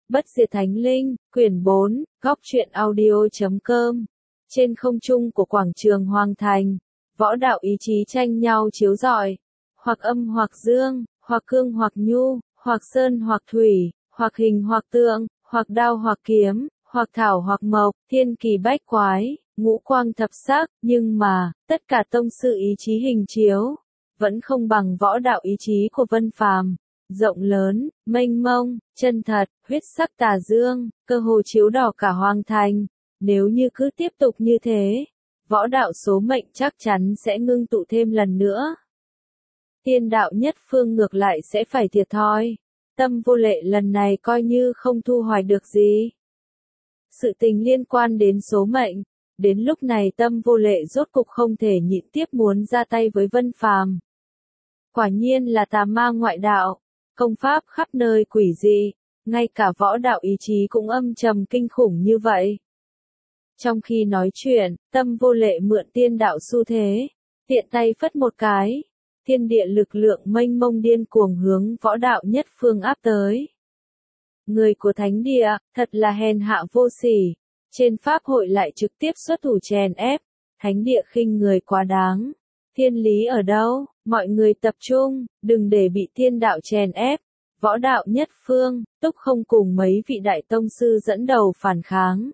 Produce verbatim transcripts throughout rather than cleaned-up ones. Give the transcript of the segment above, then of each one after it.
Bất diệt thánh linh, quyển bốn, góc truyện audio.com. Trên không trung của quảng trường Hoàng Thành, võ đạo ý chí tranh nhau chiếu rọi, hoặc âm hoặc dương, hoặc cương hoặc nhu, hoặc sơn hoặc thủy, hoặc hình hoặc tượng, hoặc đao hoặc kiếm, hoặc thảo hoặc mộc, thiên kỳ bách quái, ngũ quang thập sắc, nhưng mà, tất cả tông sư ý chí hình chiếu, vẫn không bằng võ đạo ý chí của Vân Phàm. Rộng lớn, mênh mông, chân thật, huyết sắc tà dương, cơ hồ chiếu đỏ cả Hoàng Thành. Nếu như cứ tiếp tục như thế, võ đạo số mệnh chắc chắn sẽ ngưng tụ thêm lần nữa. Tiên đạo nhất phương ngược lại sẽ phải thiệt thòi. Tâm Vô Lệ lần này coi như không thu hoạch được gì. Sự tình liên quan đến số mệnh, đến lúc này Tâm Vô Lệ rốt cục không thể nhịn tiếp muốn ra tay với Vân Phàm. Quả nhiên là tà ma ngoại đạo, công pháp khắp nơi quỷ dị, ngay cả võ đạo ý chí cũng âm trầm kinh khủng như vậy. Trong khi nói chuyện, Tâm Vô Lệ mượn tiên đạo xu thế, tiện tay phất một cái, thiên địa lực lượng mênh mông điên cuồng hướng võ đạo nhất phương áp tới. Người của thánh địa, thật là hèn hạ vô sỉ, trên pháp hội lại trực tiếp xuất thủ chèn ép, thánh địa khinh người quá đáng. Thiên lý ở đâu, mọi người tập trung, đừng để bị thiên đạo chèn ép. Võ đạo nhất phương, Túc Không cùng mấy vị đại tông sư dẫn đầu phản kháng.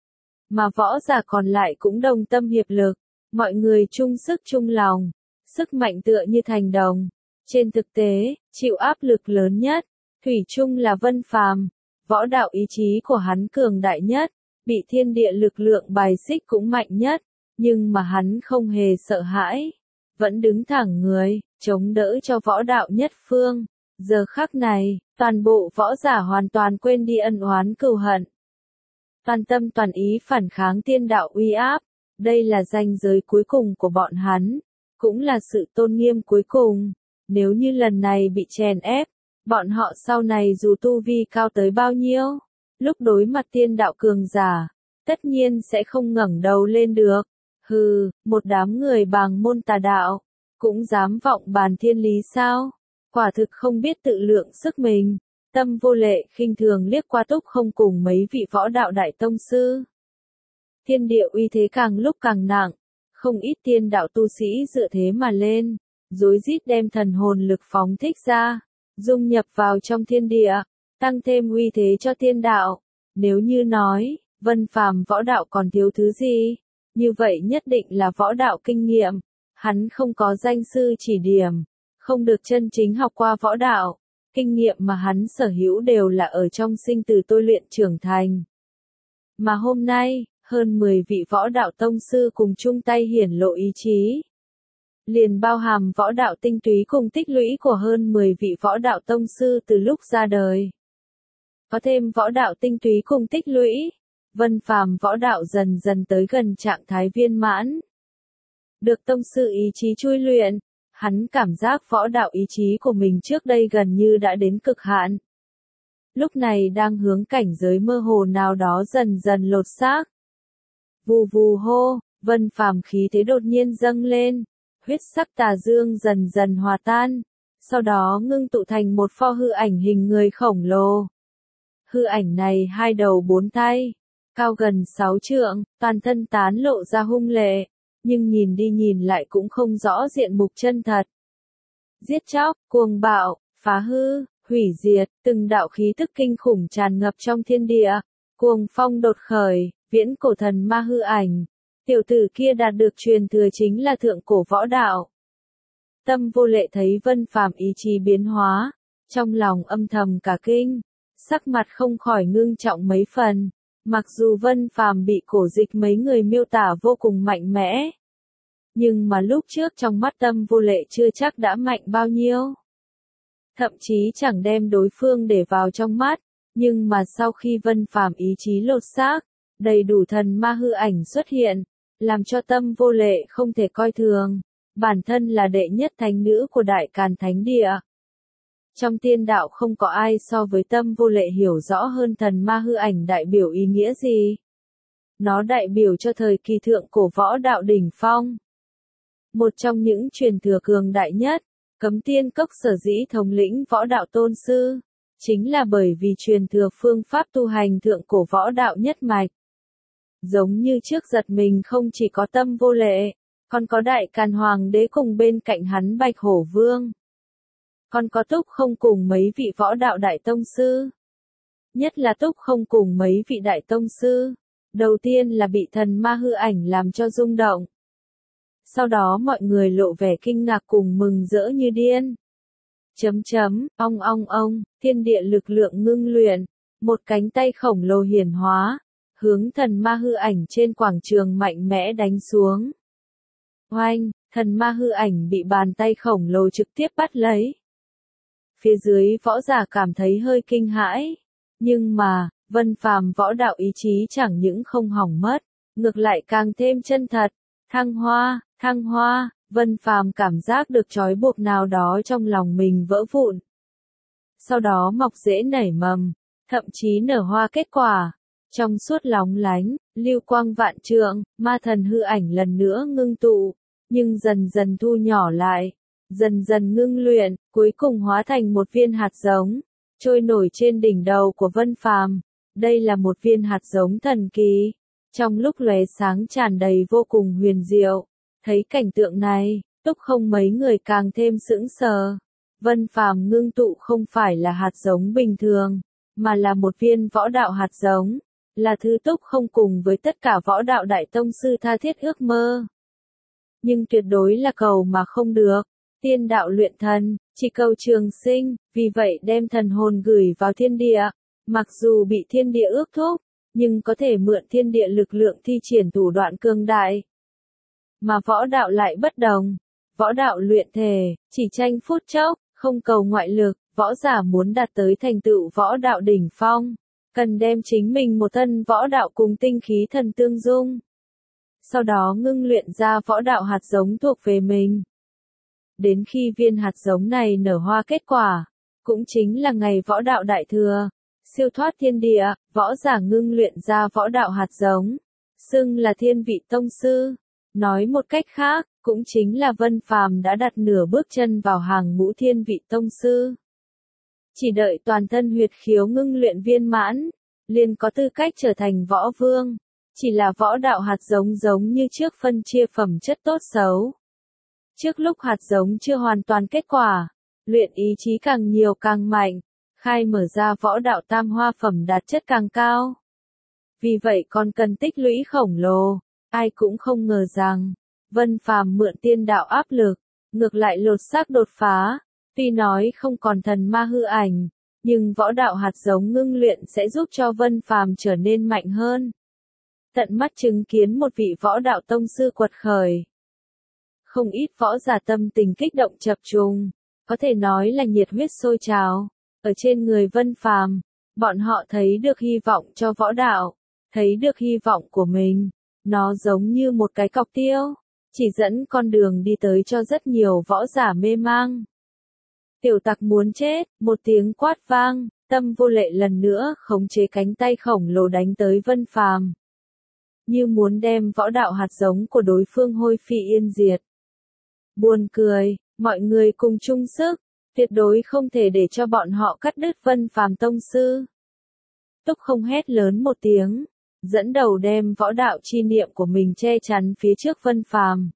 Mà võ giả còn lại cũng đồng tâm hiệp lực, mọi người chung sức chung lòng, sức mạnh tựa như thành đồng. Trên thực tế, chịu áp lực lớn nhất, thủy chung là Vân Phàm, võ đạo ý chí của hắn cường đại nhất, bị thiên địa lực lượng bài xích cũng mạnh nhất, nhưng mà hắn không hề sợ hãi, vẫn đứng thẳng người, chống đỡ cho võ đạo nhất phương. Giờ khắc này, toàn bộ võ giả hoàn toàn quên đi ân oán cừu hận. Toàn tâm toàn ý phản kháng tiên đạo uy áp, đây là ranh giới cuối cùng của bọn hắn, cũng là sự tôn nghiêm cuối cùng. Nếu như lần này bị chèn ép, bọn họ sau này dù tu vi cao tới bao nhiêu, lúc đối mặt tiên đạo cường giả, tất nhiên sẽ không ngẩng đầu lên được. Hừ, một đám người bàng môn tà đạo, cũng dám vọng bàn thiên lý sao? Quả thực không biết tự lượng sức mình. Tâm Vô Lệ khinh thường liếc qua Túc Không cùng mấy vị võ đạo đại tông sư. Thiên địa uy thế càng lúc càng nặng, không ít tiên đạo tu sĩ dựa thế mà lên, rối rít đem thần hồn lực phóng thích ra, dung nhập vào trong thiên địa, tăng thêm uy thế cho tiên đạo. Nếu như nói, Vân Phàm võ đạo còn thiếu thứ gì, như vậy nhất định là võ đạo kinh nghiệm. Hắn không có danh sư chỉ điểm, không được chân chính học qua võ đạo, kinh nghiệm mà hắn sở hữu đều là ở trong sinh tử tôi luyện trưởng thành. Mà hôm nay, hơn mười vị võ đạo tông sư cùng chung tay hiển lộ ý chí. Liền bao hàm võ đạo tinh túy cùng tích lũy của hơn mười vị võ đạo tông sư từ lúc ra đời. Có thêm võ đạo tinh túy cùng tích lũy, Vân Phàm võ đạo dần dần tới gần trạng thái viên mãn. Được tông sư ý chí chui luyện, hắn cảm giác võ đạo ý chí của mình trước đây gần như đã đến cực hạn. Lúc này đang hướng cảnh giới mơ hồ nào đó dần dần lột xác. Vù vù hô, Vân Phàm khí thế đột nhiên dâng lên, huyết sắc tà dương dần dần hòa tan, sau đó ngưng tụ thành một pho hư ảnh hình người khổng lồ. Hư ảnh này hai đầu bốn tay, cao gần sáu trượng, toàn thân tán lộ ra hung lệ, nhưng nhìn đi nhìn lại cũng không rõ diện mục chân thật. Giết chóc, cuồng bạo, phá hư, hủy diệt, từng đạo khí tức kinh khủng tràn ngập trong thiên địa, cuồng phong đột khởi, viễn cổ thần ma hư ảnh. Tiểu tử kia đạt được truyền thừa chính là thượng cổ võ đạo. Tâm Vô Lệ thấy Vân Phàm ý chí biến hóa, trong lòng âm thầm cả kinh, sắc mặt không khỏi ngưng trọng mấy phần. Mặc dù Vân Phàm bị cổ dịch mấy người miêu tả vô cùng mạnh mẽ, nhưng mà lúc trước trong mắt Tâm Vô Lệ chưa chắc đã mạnh bao nhiêu. Thậm chí chẳng đem đối phương để vào trong mắt, nhưng mà sau khi Vân Phàm ý chí lột xác, đầy đủ thần ma hư ảnh xuất hiện, làm cho Tâm Vô Lệ không thể coi thường, bản thân là đệ nhất thánh nữ của Đại Càn Thánh Địa. Trong tiên đạo không có ai so với Tâm Vô Lệ hiểu rõ hơn thần ma hư ảnh đại biểu ý nghĩa gì. Nó đại biểu cho thời kỳ thượng cổ võ đạo đỉnh phong. Một trong những truyền thừa cường đại nhất, Cấm Tiên Cốc sở dĩ thống lĩnh võ đạo tôn sư, chính là bởi vì truyền thừa phương pháp tu hành thượng cổ võ đạo nhất mạch. Giống như trước giật mình không chỉ có Tâm Vô Lệ, còn có Đại Càn Hoàng đế cùng bên cạnh hắn Bạch Hổ Vương. Còn có Túc Không cùng mấy vị võ đạo đại tông sư. Nhất là Túc Không cùng mấy vị đại tông sư. Đầu tiên là bị thần ma hư ảnh làm cho rung động. Sau đó mọi người lộ vẻ kinh ngạc cùng mừng rỡ như điên. Chấm chấm, ong ong ong, thiên địa lực lượng ngưng luyện, một cánh tay khổng lồ hiển hóa, hướng thần ma hư ảnh trên quảng trường mạnh mẽ đánh xuống. Oanh, thần ma hư ảnh bị bàn tay khổng lồ trực tiếp bắt lấy. Phía dưới võ giả cảm thấy hơi kinh hãi, nhưng mà, Vân Phàm võ đạo ý chí chẳng những không hỏng mất, ngược lại càng thêm chân thật, thăng hoa, thăng hoa. Vân Phàm cảm giác được trói buộc nào đó trong lòng mình vỡ vụn. Sau đó mọc rễ nảy mầm, thậm chí nở hoa kết quả. Trong suốt lóng lánh, lưu quang vạn trượng, ma thần hư ảnh lần nữa ngưng tụ, nhưng dần dần thu nhỏ lại, dần dần ngưng luyện, cuối cùng hóa thành một viên hạt giống, trôi nổi trên đỉnh đầu của Vân Phàm. Đây là một viên hạt giống thần kỳ, trong lúc lóe sáng tràn đầy vô cùng huyền diệu. Thấy cảnh tượng này, Túc Không mấy người càng thêm sững sờ. Vân Phàm ngưng tụ không phải là hạt giống bình thường, mà là một viên võ đạo hạt giống, là thứ Túc Không cùng với tất cả võ đạo đại tông sư tha thiết ước mơ. Nhưng tuyệt đối là cầu mà không được. Tiên đạo luyện thần, chỉ cầu trường sinh, vì vậy đem thần hồn gửi vào thiên địa, mặc dù bị thiên địa ước thúc, nhưng có thể mượn thiên địa lực lượng thi triển thủ đoạn cường đại. Mà võ đạo lại bất đồng. Võ đạo luyện thể, chỉ tranh phút chốc, không cầu ngoại lực, võ giả muốn đạt tới thành tựu võ đạo đỉnh phong, cần đem chính mình một thân võ đạo cùng tinh khí thần tương dung. Sau đó ngưng luyện ra võ đạo hạt giống thuộc về mình. Đến khi viên hạt giống này nở hoa kết quả, cũng chính là ngày võ đạo đại thừa, siêu thoát thiên địa, võ giả ngưng luyện ra võ đạo hạt giống, xưng là thiên vị tông sư. Nói một cách khác, cũng chính là Vân Phàm đã đặt nửa bước chân vào hàng ngũ thiên vị tông sư. Chỉ đợi toàn thân huyệt khiếu ngưng luyện viên mãn, liền có tư cách trở thành võ vương. Chỉ là võ đạo hạt giống giống như trước phân chia phẩm chất tốt xấu. Trước lúc hạt giống chưa hoàn toàn kết quả, luyện ý chí càng nhiều càng mạnh, khai mở ra võ đạo tam hoa phẩm đạt chất càng cao. Vì vậy còn cần tích lũy khổng lồ. Ai cũng không ngờ rằng, Vân Phàm mượn tiên đạo áp lực, ngược lại lột xác đột phá. Tuy nói không còn thần ma hư ảnh, nhưng võ đạo hạt giống ngưng luyện sẽ giúp cho Vân Phàm trở nên mạnh hơn. Tận mắt chứng kiến một vị võ đạo tông sư quật khởi. Không ít võ giả tâm tình kích động chập trùng, có thể nói là nhiệt huyết sôi trào. Ở trên người Vân Phàm, bọn họ thấy được hy vọng cho võ đạo, thấy được hy vọng của mình. Nó giống như một cái cọc tiêu, chỉ dẫn con đường đi tới cho rất nhiều võ giả mê mang. Tiểu tặc muốn chết, một tiếng quát vang, Tâm Vô Lệ lần nữa khống chế cánh tay khổng lồ đánh tới Vân Phàm, như muốn đem võ đạo hạt giống của đối phương hôi phi yên diệt. Buồn cười, mọi người cùng chung sức, tuyệt đối không thể để cho bọn họ cắt đứt Vân Phàm tông sư. Túc Không hét lớn một tiếng, dẫn đầu đem võ đạo chi niệm của mình che chắn phía trước Vân Phàm,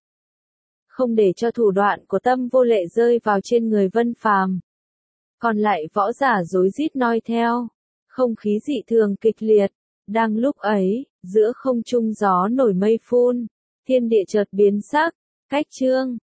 không để cho thủ đoạn của Tâm Vô Lệ rơi vào trên người Vân Phàm. Còn lại võ giả rối rít noi theo, không khí dị thường kịch liệt. Đang lúc ấy, giữa không trung gió nổi mây phun, thiên địa chợt biến sắc, cách chương,